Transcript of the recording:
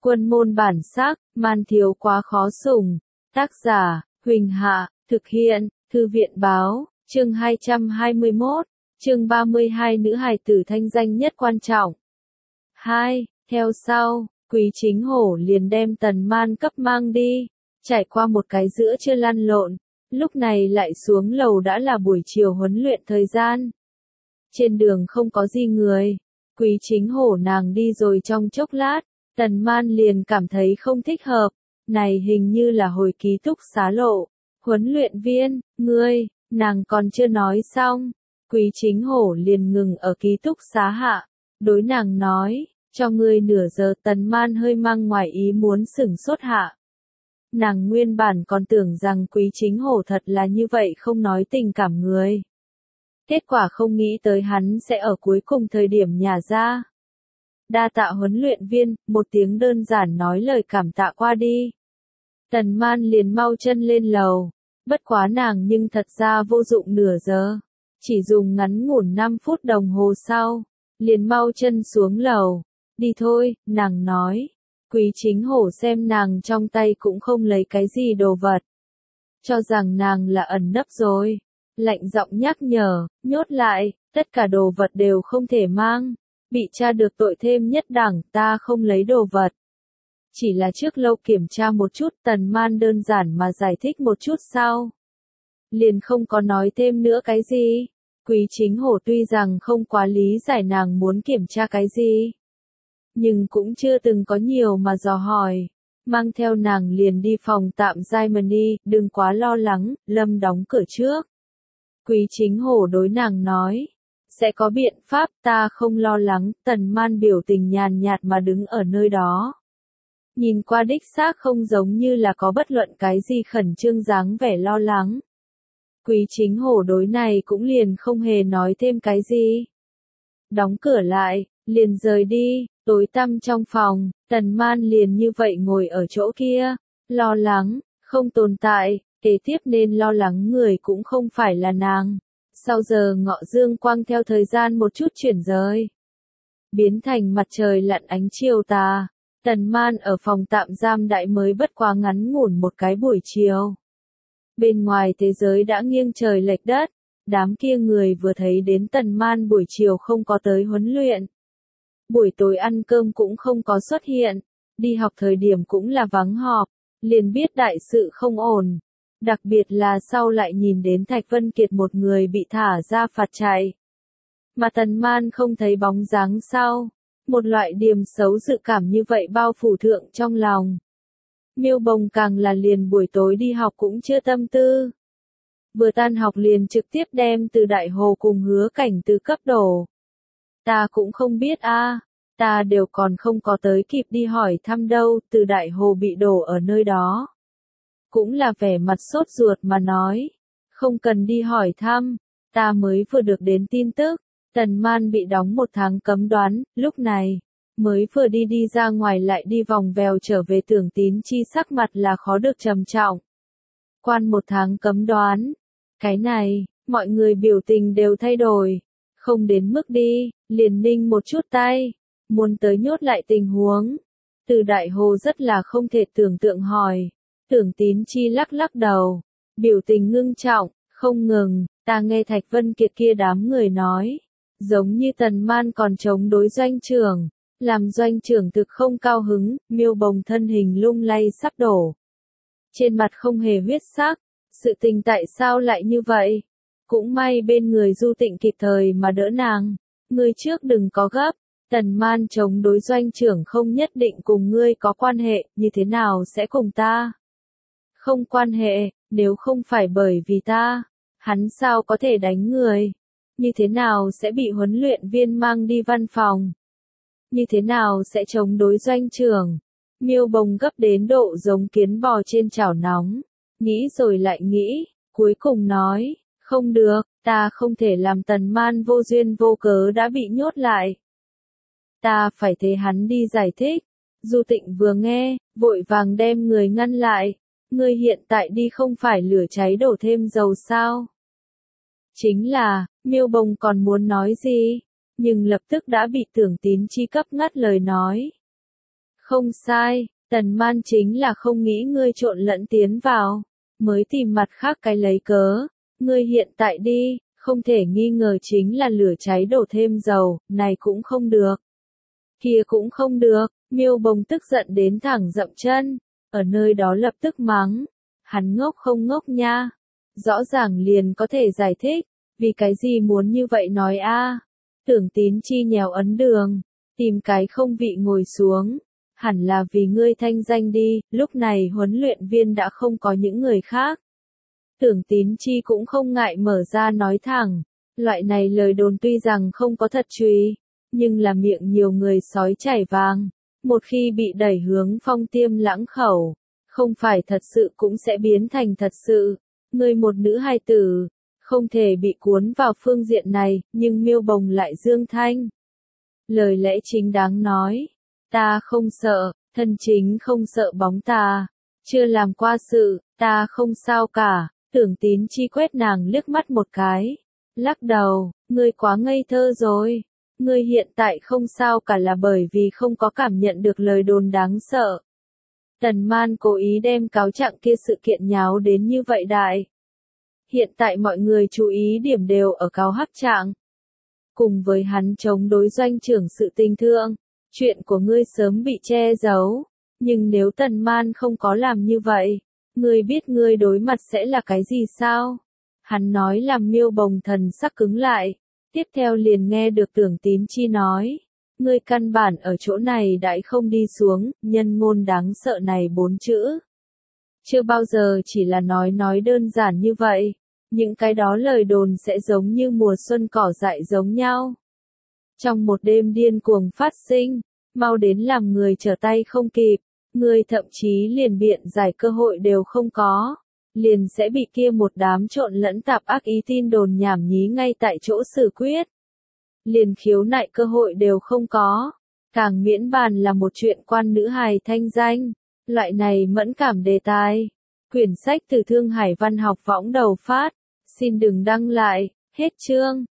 Quân môn bản sắc, man thiếu quá khó sủng. Tác giả, Huỳnh Hạ, thực hiện, Thư viện báo, chương 221, chương 32 nữ hài tử thanh danh nhất quan trọng. 2. Theo sau, Quý Chính Hổ liền đem Tần Man cấp mang đi, trải qua một cái giữa trưa lăn lộn, lúc này lại xuống lầu đã là buổi chiều huấn luyện thời gian. Trên đường không có gì người, Quý Chính Hổ nàng đi rồi trong chốc lát, Tần Man liền cảm thấy không thích hợp, này hình như là hồi ký túc xá lộ. Huấn luyện viên, ngươi, nàng còn chưa nói xong, Quý Chính Hổ liền ngừng ở ký túc xá hạ, đối nàng nói, cho ngươi nửa giờ. Tần Man hơi mang ngoài ý muốn sửng sốt hạ. Nàng nguyên bản còn tưởng rằng Quý Chính Hổ thật là như vậy không nói tình cảm người. Kết quả không nghĩ tới hắn sẽ ở cuối cùng thời điểm nhả ra. Đa tạ huấn luyện viên, một tiếng đơn giản nói lời cảm tạ qua đi. Tần Man liền mau chân lên lầu, bất quá nàng nhưng thật ra vô dụng nửa giờ, chỉ dùng ngắn ngủn 5 phút đồng hồ sau, liền mau chân xuống lầu. Đi thôi, nàng nói. Quý Chính Hổ xem nàng trong tay cũng không lấy cái gì đồ vật, cho rằng nàng là ẩn nấp rồi, lạnh giọng nhắc nhở, nhốt lại, tất cả đồ vật đều không thể mang, bị tra được tội thêm nhất đẳng, ta không lấy đồ vật. Chỉ là trước lâu kiểm tra một chút. Tần Man đơn giản mà giải thích một chút sau, liền không có nói thêm nữa cái gì. Quý Chính Hổ tuy rằng không quá lý giải nàng muốn kiểm tra cái gì, nhưng cũng chưa từng có nhiều mà dò hỏi, mang theo nàng liền đi phòng tạm Germany, đừng quá lo lắng, Lâm đóng cửa trước. Quý Chính Hổ đối nàng nói, sẽ có biện pháp, ta không lo lắng. Tần Man biểu tình nhàn nhạt mà đứng ở nơi đó. Nhìn qua đích xác không giống như là có bất luận cái gì khẩn trương dáng vẻ lo lắng. Quý Chính Hổ đối này cũng liền không hề nói thêm cái gì. Đóng cửa lại, liền rời đi, tối tăm trong phòng, Tần Man liền như vậy ngồi ở chỗ kia, lo lắng, không tồn tại, kế tiếp nên lo lắng người cũng không phải là nàng. Sau giờ ngọ dương quang theo thời gian một chút chuyển rời, biến thành mặt trời lặn ánh chiều tà. Tần Man ở phòng tạm giam đại mới bất quá ngắn ngủn một cái buổi chiều. Bên ngoài thế giới đã nghiêng trời lệch đất, đám kia người vừa thấy đến Tần Man buổi chiều không có tới huấn luyện. Buổi tối ăn cơm cũng không có xuất hiện, đi học thời điểm cũng là vắng họp, liền biết đại sự không ổn. Đặc biệt là sau lại nhìn đến Thạch Vân Kiệt một người bị thả ra phạt chạy, mà Tần Man không thấy bóng dáng sau. Một loại điềm xấu dự cảm như vậy bao phủ thượng trong lòng. Miêu Bồng càng là liền buổi tối đi học cũng chưa tâm tư. Vừa tan học liền trực tiếp đem Từ Đại Hồ cùng Hứa Cảnh Từ cấp đổ. Ta cũng không biết a, ta đều còn không có tới kịp đi hỏi thăm đâu. Từ Đại Hồ bị đổ ở nơi đó, cũng là vẻ mặt sốt ruột mà nói, không cần đi hỏi thăm, ta mới vừa được đến tin tức. Tần Man bị đóng 1 tháng cấm đoán, lúc này, mới vừa đi ra ngoài lại đi vòng vèo trở về. Tưởng Tín Chi sắc mặt là khó được trầm trọng. Quan 1 tháng cấm đoán, cái này, mọi người biểu tình đều thay đổi, không đến mức đi, liền ninh một chút tay, muốn tới nhốt lại tình huống. Từ Đại Hồ rất là không thể tưởng tượng hỏi, Tưởng Tín Chi lắc lắc đầu, biểu tình ngưng trọng, không ngừng, ta nghe Thạch Vân Kiệt kia đám người nói, giống như Tần Man còn chống đối doanh trưởng, làm doanh trưởng thực không cao hứng. Miêu Bồng thân hình lung lay sắp đổ, trên mặt không hề huyết sắc, sự tình tại sao lại như vậy? Cũng may bên người Du Tịnh kịp thời mà đỡ nàng, ngươi trước đừng có gấp, Tần Man chống đối doanh trưởng không nhất định cùng ngươi có quan hệ, như thế nào sẽ cùng ta? Không quan hệ, nếu không phải bởi vì ta, hắn sao có thể đánh người? Như thế nào sẽ bị huấn luyện viên mang đi văn phòng? Như thế nào sẽ chống đối doanh trưởng? Miêu Bồng gấp đến độ giống kiến bò trên chảo nóng, nghĩ rồi lại nghĩ, cuối cùng nói, không được, ta không thể làm Tần Man vô duyên vô cớ đã bị nhốt lại. Ta phải thế hắn đi giải thích. Du Tịnh vừa nghe, vội vàng đem người ngăn lại, ngươi hiện tại đi không phải lửa cháy đổ thêm dầu sao? Chính là, Miêu Bồng còn muốn nói gì, nhưng lập tức đã bị Tưởng Tín Chi cấp ngắt lời nói. Không sai, Tần Man chính là không nghĩ ngươi trộn lẫn tiến vào, mới tìm mặt khác cái lấy cớ. Ngươi hiện tại đi, không thể nghi ngờ chính là lửa cháy đổ thêm dầu, này cũng không được. Kia cũng không được, Miêu Bồng tức giận đến thẳng dậm chân, ở nơi đó lập tức mắng. Hắn ngốc không ngốc nha. Rõ ràng liền có thể giải thích, vì cái gì muốn như vậy nói a? Tưởng Tín Chi nhéo ấn đường, tìm cái không vị ngồi xuống. Hẳn là vì ngươi thanh danh đi, lúc này huấn luyện viên đã không có những người khác. Tưởng Tín Chi cũng không ngại mở ra nói thẳng, loại này lời đồn tuy rằng không có thật truy, nhưng là miệng nhiều người sói chảy vàng, một khi bị đẩy hướng Phong Tiêm Lãng khẩu, không phải thật sự cũng sẽ biến thành thật sự. Ngươi một nữ hài tử, không thể bị cuốn vào phương diện này, nhưng Miêu Bồng lại dương thanh. Lời lẽ chính đáng nói, ta không sợ, thân chính không sợ bóng ta, chưa làm qua sự, ta không sao cả. Tưởng Tín Chi quét nàng liếc mắt một cái, lắc đầu, ngươi quá ngây thơ rồi. Ngươi hiện tại không sao cả là bởi vì không có cảm nhận được lời đồn đáng sợ. Tần Man cố ý đem cáo trạng kia sự kiện nháo đến như vậy đại. Hiện tại mọi người chú ý điểm đều ở cáo hắc trạng. Cùng với hắn chống đối doanh trưởng sự tình thương, chuyện của ngươi sớm bị che giấu. Nhưng nếu Tần Man không có làm như vậy, ngươi biết ngươi đối mặt sẽ là cái gì sao? Hắn nói làm Miêu Bồng thần sắc cứng lại. Tiếp theo liền nghe được Tưởng Tín Chi nói. Ngươi căn bản ở chỗ này đãi không đi xuống, nhân ngôn đáng sợ này 4 chữ. Chưa bao giờ chỉ là nói đơn giản như vậy. Những cái đó lời đồn sẽ giống như mùa xuân cỏ dại giống nhau. Trong một đêm điên cuồng phát sinh, mau đến làm người trở tay không kịp. Người thậm chí liền biện giải cơ hội đều không có, liền sẽ bị kia một đám trộn lẫn tạp ác ý tin đồn nhảm nhí ngay tại chỗ xử quyết. Liền khiếu nại cơ hội đều không có, càng miễn bàn là một chuyện quan nữ hài thanh danh, loại này mẫn cảm đề tài. Quyển sách từ Thương Hải Văn học võng đầu phát, xin đừng đăng lại, hết chương.